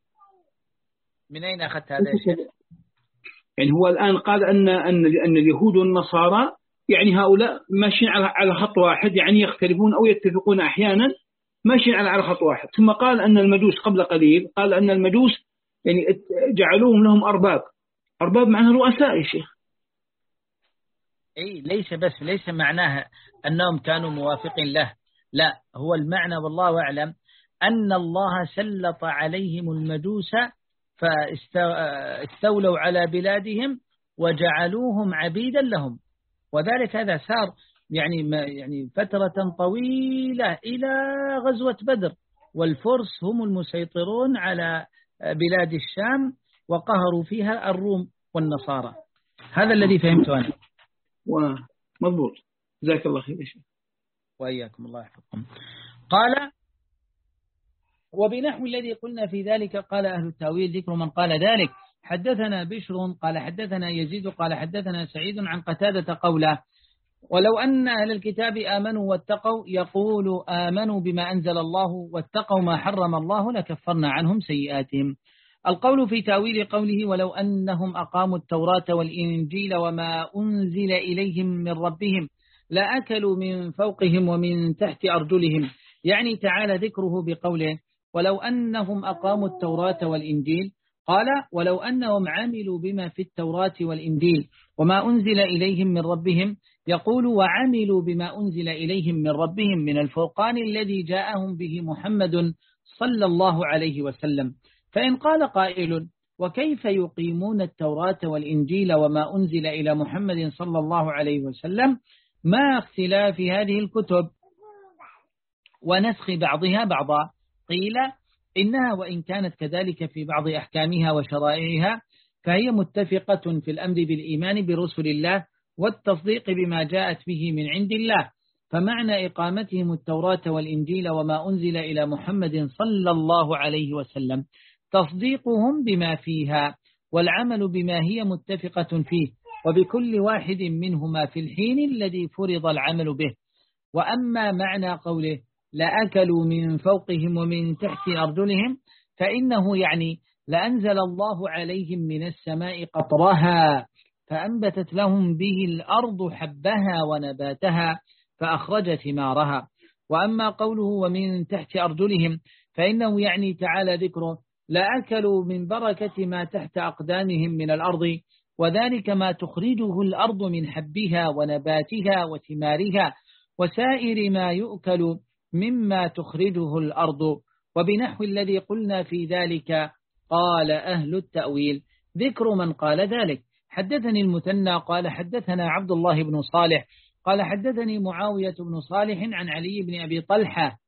من أين أخذت هذا يا شيخ؟ يعني هو الآن قال أن أن أن اليهود والنصارى يعني هؤلاء ماشيين على على خط واحد، يعني يختلفون أو يتفقون أحيانا ماشيين على على خط واحد. ثم قال أن المجوس قبل قليل قال أن المجوس يعني جعلوهم لهم أرباب، أرباب معناها رؤساء يا شيخ. أي ليس بس ليس معناها أنهم كانوا موافقين له، لا، هو المعنى والله أعلم أن الله سلط عليهم المجوس فاستولوا على بلادهم وجعلوهم عبيدا لهم، وذلك هذا صار يعني يعني فترة طويلة إلى غزوة بدر، والفرس هم المسيطرون على بلاد الشام وقهروا فيها الروم والنصارى. هذا الذي فهمته أنا. ومضبوط، جزاك الله خير يا شيخ. وإياكم، الله يحفظكم. قال وبنحو الذي قلنا في ذلك قال أهل التأويل ذكر من قال ذلك. حدثنا بشر قال حدثنا يزيد قال حدثنا سعيد عن قتادة قوله ولو أن أهل الكتاب آمنوا واتقوا، يقول آمنوا بما أنزل الله واتقوا ما حرم الله لكفرنا عنهم سيئاتهم. القول في تأويل قوله ولو أنهم أقاموا التوراة والإنجيل وما أنزل إليهم من ربهم لأكلوا من فوقهم ومن تحت أرجلهم، يعني تعالى ذكره بقوله ولو أنهم أقاموا التوراة والإنجيل، قال ولو أنهم عملوا بما في التوراة والإنجيل وما أنزل إليهم من ربهم، يقول وعملوا بما أنزل إليهم من ربهم من الفرقان الذي جاءهم به محمد صلى الله عليه وسلم. فإن قال قائل وكيف يقيمون التوراة والإنجيل وما أنزل إلى محمد صلى الله عليه وسلم ما اختلاف هذه الكتب ونسخ بعضها بعضا؟ قيل إنها وإن كانت كذلك في بعض أحكامها وشرائعها فهي متفقة في الأمر بالإيمان برسل الله والتصديق بما جاءت به من عند الله، فمعنى إقامتهم التوراة والإنجيل وما أنزل إلى محمد صلى الله عليه وسلم تصديقهم بما فيها والعمل بما هي متفقة فيه وبكل واحد منهما في الحين الذي فرض العمل به. وأما معنى قوله لأكلوا من فوقهم ومن تحت أرجلهم فإنه يعني لأنزل الله عليهم من السماء قطرها فأنبتت لهم به الأرض حبها ونباتها فأخرج ثمارها. وأما قوله ومن تحت أرجلهم فإنه يعني تعالى ذكره لأكلوا من بركة ما تحت أقدامهم من الأرض، وذلك ما تخرجه الأرض من حبها ونباتها وثمارها وسائر ما يؤكل مما تخرجه الأرض. وبنحو الذي قلنا في ذلك قال أهل التأويل ذكر من قال ذلك. حدثني المثنى قال حدثنا عبد الله بن صالح قال حدثني معاوية بن صالح عن علي بن أبي طلحة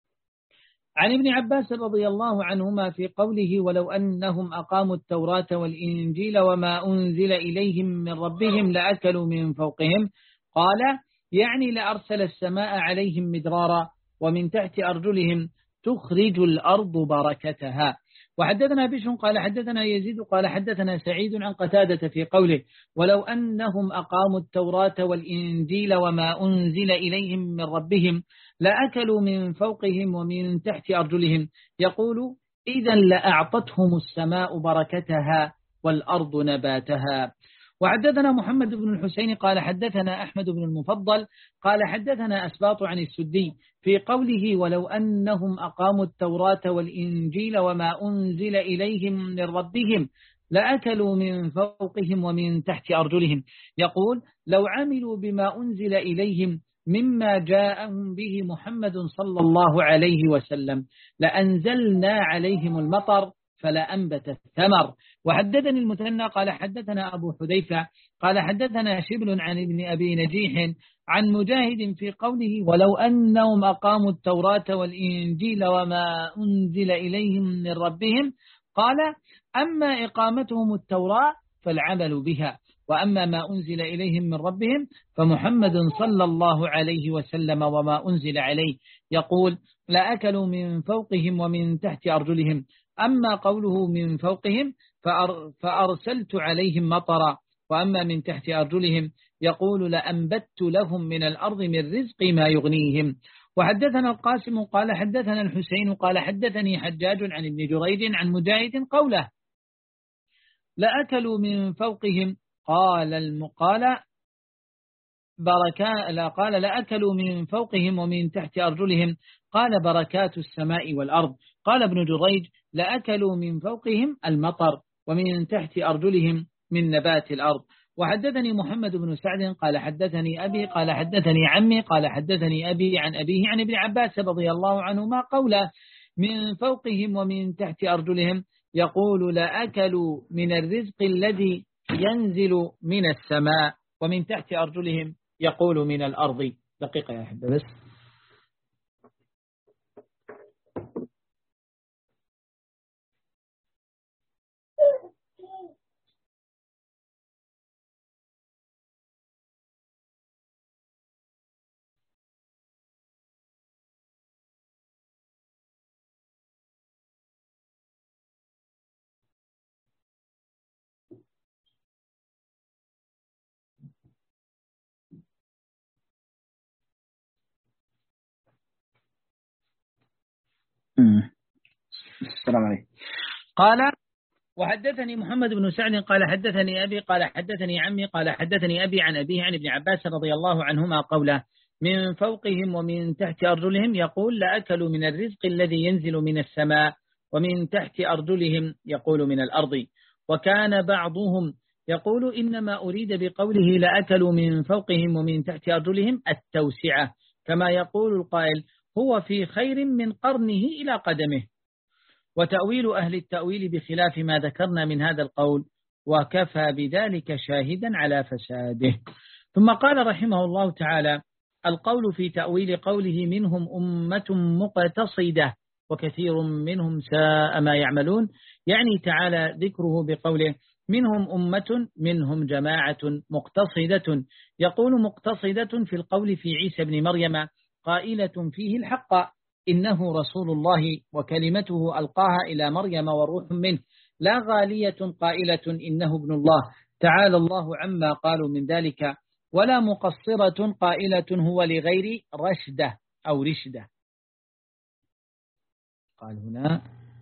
عن ابن عباس رضي الله عنهما في قوله ولو أنهم أقاموا التوراة والإنجيل وما أنزل إليهم من ربهم لأكلوا من فوقهم، قال يعني لأرسل السماء عليهم مدرارا ومن تحت أرجلهم تخرج الأرض بركتها. وحدثنا بشر قال حدثنا يزيد قال حدثنا سعيد عن قتادة في قوله ولو أنهم أقاموا التوراة والإنجيل وما أنزل إليهم من ربهم لأكلوا من فوقهم ومن تحت أرجلهم، يقول إذا لأعطتهم السماء بركتها والأرض نباتها. وحدثنا محمد بن الحسين قال حدثنا أحمد بن المفضل قال حدثنا أسباط عن السدي في قوله ولو أنهم أقاموا التوراة والإنجيل وما أنزل إليهم من ربهم لأكلوا من فوقهم ومن تحت أرجلهم، يقول لو عملوا بما أنزل إليهم مما جاءهم به محمد صلى الله عليه وسلم لأنزلنا عليهم المطر فلأنبت الثمر. وحدثني المثنى قال حدثنا أبو حذيفة قال حدثنا شبل عن ابن أبي نجيح عن مجاهد في قوله ولو أنهم أقاموا التوراة والإنجيل وما أنزل إليهم من ربهم، قال أما إقامتهم التوراة فالعمل بها، وأما ما أنزل إليهم من ربهم فمحمد صلى الله عليه وسلم وما أنزل عليه، يقول لأكلوا من فوقهم ومن تحت أرجلهم. أما قوله من فوقهم فأر فأرسلت عليهم مطرا، وأما من تحت أرجلهم يقول لأنبت لهم من الأرض من رزق ما يغنيهم. وحدثنا القاسم قال حدثنا الحسين قال حدثني حجاج عن ابن جريج عن مجاهد قوله لأكلوا من فوقهم، قال المقال بركات لا قال لأكلوا من فوقهم ومن تحت أرجلهم، قال بركات السماء والأرض. قال ابن جريج لأكلوا من فوقهم المطر ومن تحت أرجلهم من نبات الأرض. وحدثني محمد بن سعد قال حدثني أبي قال حدثني عمي قال حدثني أبي عن أبيه عن ابن عباس رضي الله عنهما قوله من فوقهم ومن تحت أرجلهم يقول لأكلوا من الرزق الذي ينزل من السماء ومن تحت أرجلهم يقول من الأرض. دقيقة يا أحبة بس. السلام عليكم. قال وحدثني محمد بن سعد قال حدثني أبي قال حدثني عمي قال حدثني أبي عن أبيه عن ابن عباس رضي الله عنهما قوله من فوقهم ومن تحت أرجلهم يقول لأكلوا من الرزق الذي ينزل من السماء ومن تحت أرجلهم يقول من الأرض. وكان بعضهم يقول إنما أريد بقوله لأكلوا من فوقهم ومن تحت أرجلهم التوسعة، كما يقول القائل هو في خير من قرنه إلى قدمه. وتأويل أهل التأويل بخلاف ما ذكرنا من هذا القول، وكفى بذلك شاهدا على فساده. ثم قال رحمه الله تعالى القول في تأويل قوله منهم أمة مقتصدة وكثير منهم ساء ما يعملون، يعني تعالى ذكره بقوله منهم أمة منهم جماعة مقتصدة، يقول مقتصدة في القول في عيسى بن مريم قائلة فيه الحق إنه رسول الله وكلمته ألقاها إلى مريم وروح منه، لا غالية قائلة إنه ابن الله تعالى الله عما قالوا من ذلك، ولا مقصرة قائلة هو لغير رشدة أو رشدة. قال هنا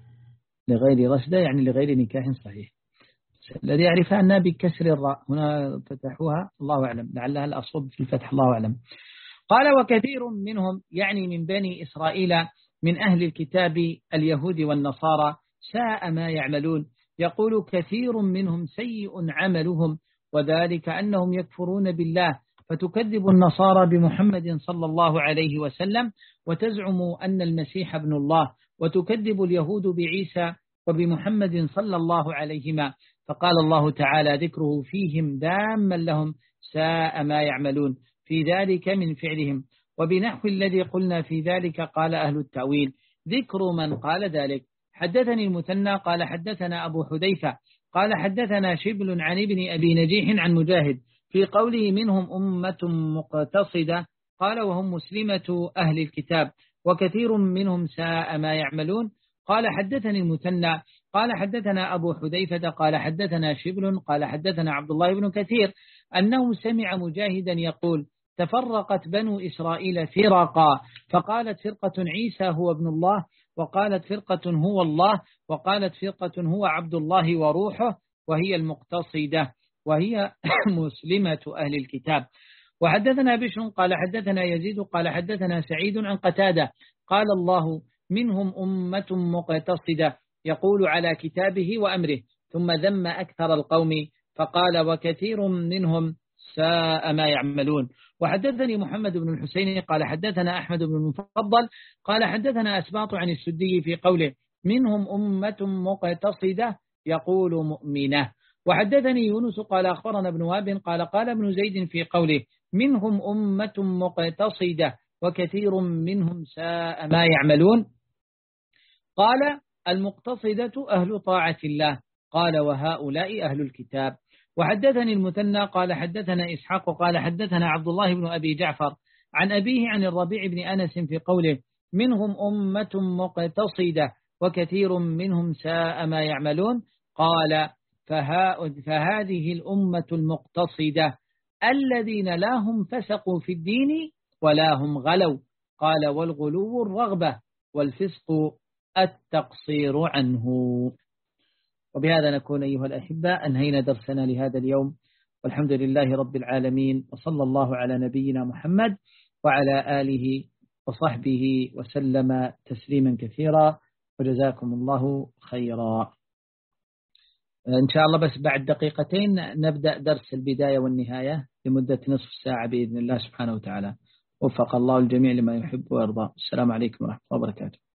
لغير رشدة يعني لغير نكاح صحيح، الذي يعرفها أنها بكسر الراء، هنا فتحوها الله أعلم، لعلها الأصوب في الفتح الله أعلم. قال وكثير منهم يعني من بني إسرائيل من أهل الكتاب اليهود والنصارى ساء ما يعملون، يقول كثير منهم سيء عملهم، وذلك أنهم يكفرون بالله، فتكذب النصارى بمحمد صلى الله عليه وسلم وتزعم أن المسيح ابن الله، وتكذب اليهود بعيسى وبمحمد صلى الله عليهما، فقال الله تعالى ذكره فيهم داما لهم ساء ما يعملون في ذلك من فعلهم. وبنحو الذي قلنا في ذلك قال أهل التأويل ذكر من قال ذلك. حدثني المثنى قال حدثنا أبو حذيفة قال حدثنا شبل عن ابن أبي نجيح عن مجاهد في قوله منهم أمة مقتصدة، قال وهم مسلمة أهل الكتاب وكثير منهم ساء ما يعملون. قال حدثني المثنى قال حدثنا أبو حذيفة قال حدثنا شبل قال حدثنا عبد الله بن كثير أنه سمع مجاهدا يقول تفرقت بنو إسرائيل فرقا، فقالت فرقة عيسى هو ابن الله، وقالت فرقة هو الله، وقالت فرقة هو عبد الله وروحه، وهي المقتصدة وهي مسلمة أهل الكتاب. وحدثنا بشر قال حدثنا يزيد قال حدثنا سعيد عن قتادة قال الله منهم أمة مقتصدة يقول على كتابه وأمره، ثم ذم أكثر القوم فقال وكثير منهم ساء ما يعملون. وحدثني محمد بن الحسين قال حدثنا أحمد بن المفضل قال حدثنا أسباط عن السدي في قوله منهم أمة مقتصدة يقول مؤمنة. وحدثني يونس قال أخبرنا ابن وهب قال قال ابن زيد في قوله منهم أمة مقتصدة وكثير منهم ساء ما يعملون، قال المقتصدة أهل طاعة الله، قال وهؤلاء أهل الكتاب. وحدثني المثنى قال حدثنا إسحاق قال حدثنا عبد الله بن أبي جعفر عن أبيه عن الربيع بن أنس في قوله منهم أمة مقتصدة وكثير منهم ساء ما يعملون، قال فهذه الأمة المقتصدة الذين لا هم فسقوا في الدين ولا هم غلوا، قال والغلو الرغبة والفسق التقصير عنه. وبهذا نكون أيها الأحبة أنهينا درسنا لهذا اليوم، والحمد لله رب العالمين، وصلى الله على نبينا محمد وعلى آله وصحبه وسلم تسليما كثيرا، وجزاكم الله خيرا. إن شاء الله بس بعد دقيقتين نبدأ درس البداية والنهاية لمدة نصف ساعة بإذن الله سبحانه وتعالى. وفق الله الجميع لما يحب ويرضى. السلام عليكم ورحمة الله وبركاته.